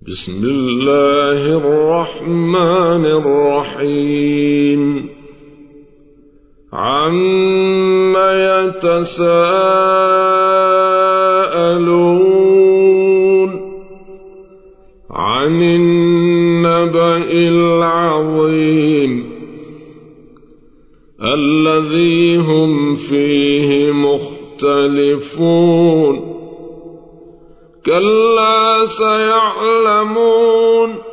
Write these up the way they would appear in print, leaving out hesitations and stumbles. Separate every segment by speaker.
Speaker 1: بسم الله الرحمن الرحيم عم يتساءلون عن النبأ العظيم الذي هم فيه مختلفون كلا سيعلمون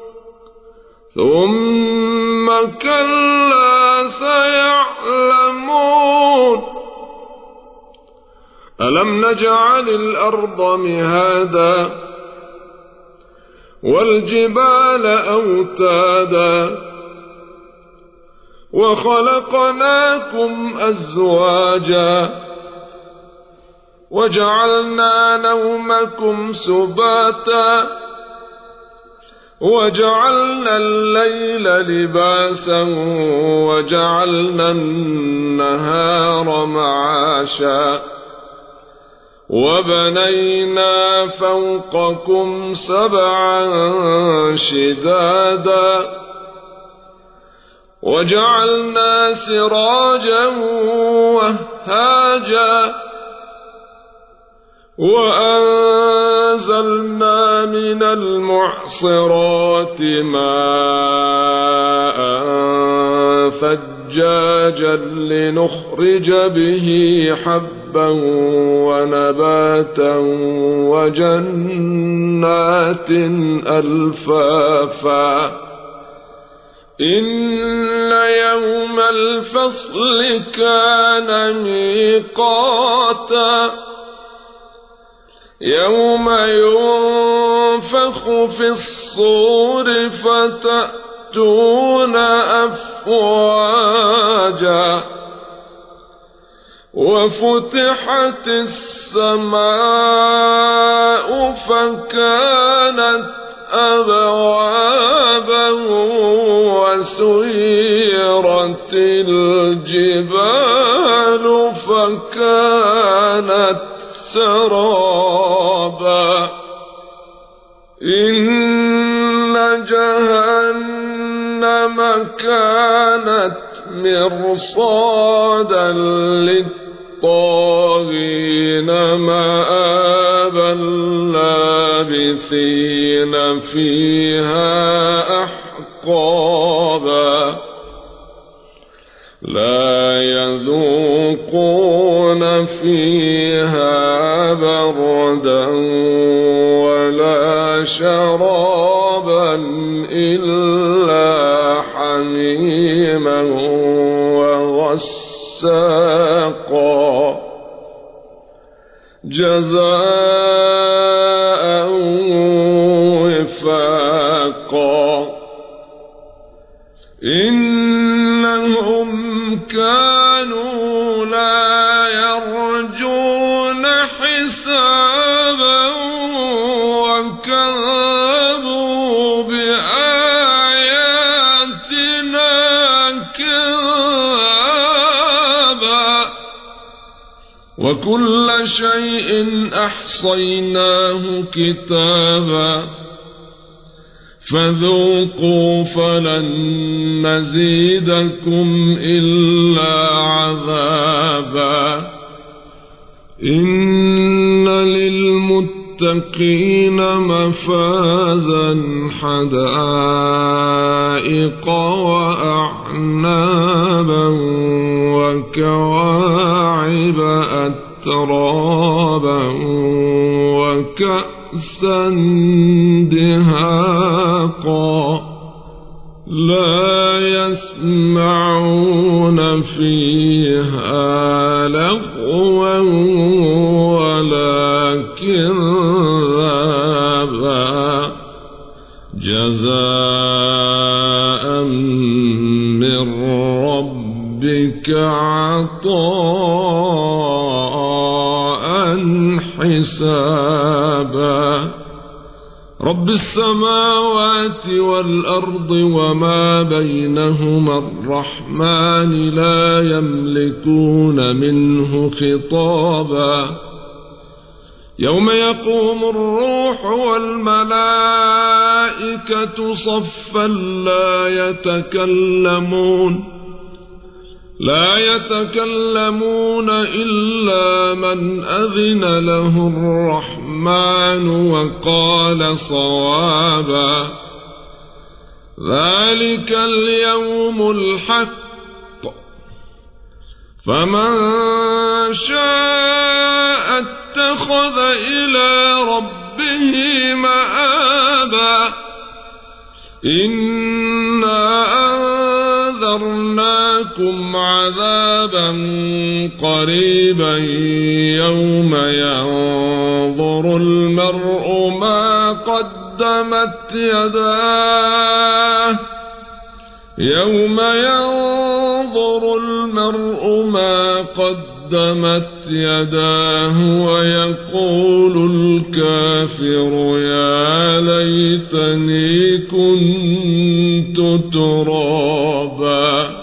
Speaker 1: ثم كلا سيعلمون ألم نجعل الأرض مهادا والجبال أوتادا وخلقناكم أزواجا وجعلنا نومكم سباتا وجعلنا الليل لباسا وجعلنا النهار معاشا وبنينا فوقكم سبعا شدادا وجعلنا سراجا وهاجا وأنزلنا من المعصرات ماء ثجاجا لنخرج به حبا ونباتا وجنات ألفافا إن يوم الفصل كان ميقاتا يوم ينفخ في الصور فتأتون أفواجا وفتحت السماء فكانت أبوابا وسيرت الجبال فكانت سرابا إن جهنم كانت مرصادا للطاغين مآبا لابثين فيها أحقابا لا يذوقون فيها بردا ولا شرابا إلا حميما وغساقا جزاء وفاقا إنهم كانوا لا يرجون حسابا وكذبوا بآياتنا كذابا وكل شيء أحصيناه كتابا فذوقوا فلن نزيدكم إلا عذابا إن للمتقين مفازا حدائق وأعنابا وكواعب أترابا وكأسا دهاقا لا يسمعون فيها لغوا ولا كذابا جزاء من ربك عطاء حسابا رب السماوات والأرض وما بينهما الرحمن لا يملكون منه خطابا يوم يقوم الروح والملائكة صفا لا يتكلمون إلا من أذن له الرحمن وقال صوابا ذلك اليوم الحق فمن شاء اتخذ إلى ربه مآبا إنا أنذرناكم عذابا قريبا يوم ينظر المرء ما قدمت يداه ويقول الكافر يا ليتني كنت ترابا